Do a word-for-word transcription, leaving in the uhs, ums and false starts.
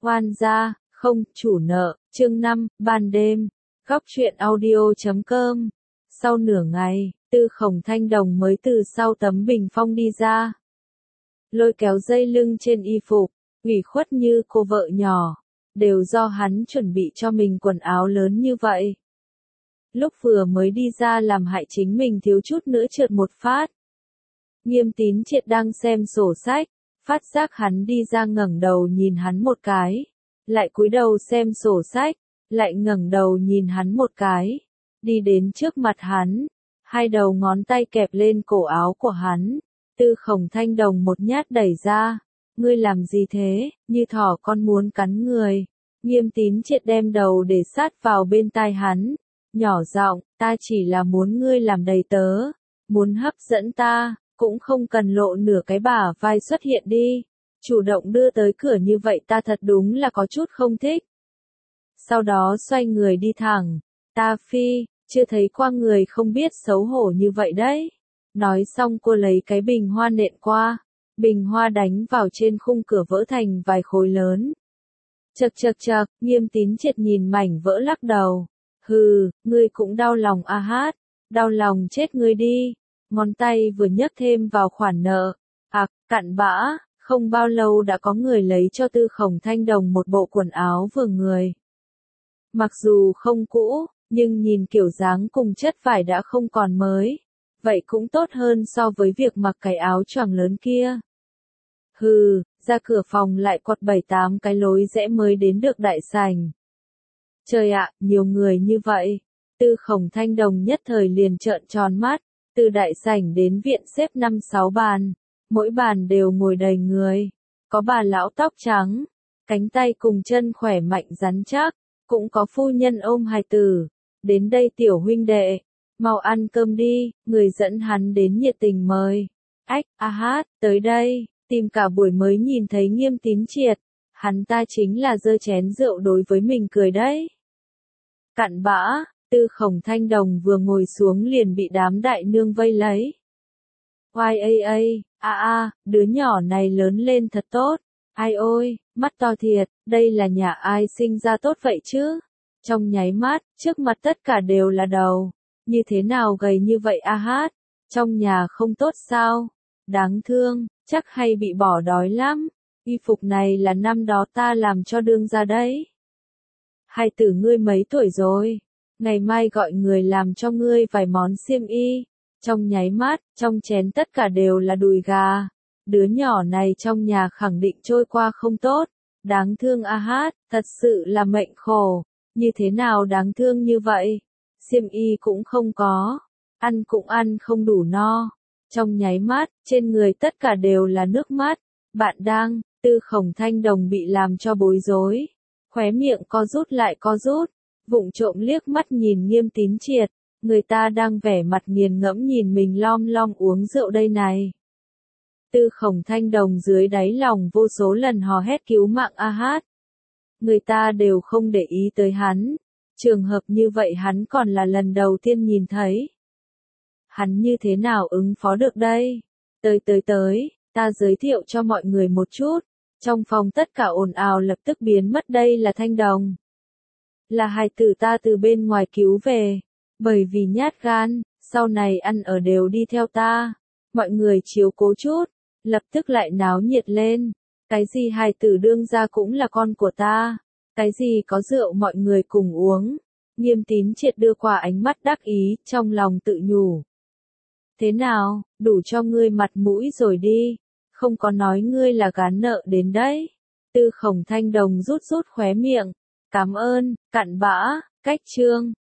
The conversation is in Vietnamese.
Oan gia, không, chủ nợ, chương năm, ban đêm, góc truyện audio chấm com. Sau nửa ngày, Tư Khổng Thanh Đồng mới từ sau tấm bình phong đi ra. Lôi kéo dây lưng trên y phục, ủy khuất như cô vợ nhỏ, đều do hắn chuẩn bị cho mình quần áo lớn như vậy. Lúc vừa mới đi ra làm hại chính mình thiếu chút nữa trượt một phát. Nghiêm Tín Triệt đang xem sổ sách, phát giác hắn đi ra ngẩng đầu nhìn hắn một cái, lại cúi đầu xem sổ sách, lại ngẩng đầu nhìn hắn một cái, đi đến trước mặt hắn, hai đầu ngón tay kẹp lên cổ áo của hắn. Tư Khổng Thanh Đồng một nhát đẩy ra, ngươi làm gì thế, như thỏ con muốn cắn người. Nghiêm Tín Triệt đem đầu để sát vào bên tai hắn, nhỏ giọng, ta chỉ là muốn ngươi làm đầy tớ, muốn hấp dẫn ta, cũng không cần lộ nửa cái bả vai xuất hiện đi, chủ động đưa tới cửa như vậy ta thật đúng là có chút không thích. Sau đó xoay người đi thẳng, ta phi, chưa thấy qua người không biết xấu hổ như vậy đấy. Nói xong cô lấy cái bình hoa nện qua, bình hoa đánh vào trên khung cửa vỡ thành vài khối lớn. Chậc chậc chậc, Nghiêm Tín Triệt nhìn mảnh vỡ lắc đầu, hừ, ngươi cũng đau lòng a hát, đau lòng chết ngươi đi. Ngón tay vừa nhấc thêm vào khoản nợ, ạc, cặn bã, không bao lâu đã có người lấy cho Tư Khổng Thanh Đồng một bộ quần áo vừa người. Mặc dù không cũ, nhưng nhìn kiểu dáng cùng chất vải đã không còn mới, vậy cũng tốt hơn so với việc mặc cái áo choàng lớn kia. Hừ, ra cửa phòng lại quật bảy tám cái lối rẽ mới đến được đại sảnh. Trời ạ, nhiều người như vậy. Tư Khổng Thanh Đồng nhất thời liền trợn tròn mắt, từ đại sảnh đến viện xếp năm sáu bàn, mỗi bàn đều ngồi đầy người, có bà lão tóc trắng, cánh tay cùng chân khỏe mạnh rắn chắc, cũng có phu nhân ôm hài tử, đến đây tiểu huynh đệ, mau ăn cơm đi, người dẫn hắn đến nhiệt tình mời. Ách, a hát, tới đây, tìm cả buổi mới nhìn thấy Nghiêm Tín Triệt, hắn ta chính là giơ chén rượu đối với mình cười đấy. Cặn bã, Tư Khổng Thanh Đồng vừa ngồi xuống liền bị đám đại nương vây lấy. Oai ây ây, a a, đứa nhỏ này lớn lên thật tốt, ai ôi, mắt to thiệt, đây là nhà ai sinh ra tốt vậy chứ? Trong nháy mắt, trước mặt tất cả đều là đầu, như thế nào gầy như vậy a hát, trong nhà không tốt sao? Đáng thương, chắc hay bị bỏ đói lắm, y phục này là năm đó ta làm cho đương ra đấy. Hai tử ngươi mấy tuổi rồi? Ngày mai gọi người làm cho ngươi vài món xiêm y. Trong nháy mắt, trong chén tất cả đều là đùi gà. Đứa nhỏ này trong nhà khẳng định trôi qua không tốt. Đáng thương a hát, thật sự là mệnh khổ. Như thế nào đáng thương như vậy? Xiêm y cũng không có. Ăn cũng ăn không đủ no. Trong nháy mắt, trên người tất cả đều là nước mắt. Bạn đang, Tư Khổng Thanh Đồng bị làm cho bối rối. Khóe miệng co rút lại co rút. Vụng trộm liếc mắt nhìn Nghiêm Tín Triệt, người ta đang vẻ mặt nghiền ngẫm nhìn mình lom lom uống rượu đây này. Tư Khổng Thanh Đồng dưới đáy lòng vô số lần hò hét cứu mạng a hát. Người ta đều không để ý tới hắn, trường hợp như vậy hắn còn là lần đầu tiên nhìn thấy. Hắn như thế nào ứng phó được đây? Tới tới tới, ta giới thiệu cho mọi người một chút, trong phòng tất cả ồn ào lập tức biến mất, đây là Thanh Đồng. Là hài tử ta từ bên ngoài cứu về, bởi vì nhát gan, sau này ăn ở đều đi theo ta, mọi người chiếu cố chút, lập tức lại náo nhiệt lên, cái gì hài tử đương ra cũng là con của ta, cái gì có rượu mọi người cùng uống. Nghiêm Tín Triệt đưa qua ánh mắt đắc ý, trong lòng tự nhủ. Thế nào, đủ cho ngươi mặt mũi rồi đi, không có nói ngươi là gán nợ đến đấy. Tư Khổng Thanh Đồng rút rút khóe miệng. Cảm ơn, cặn bã, cách chương.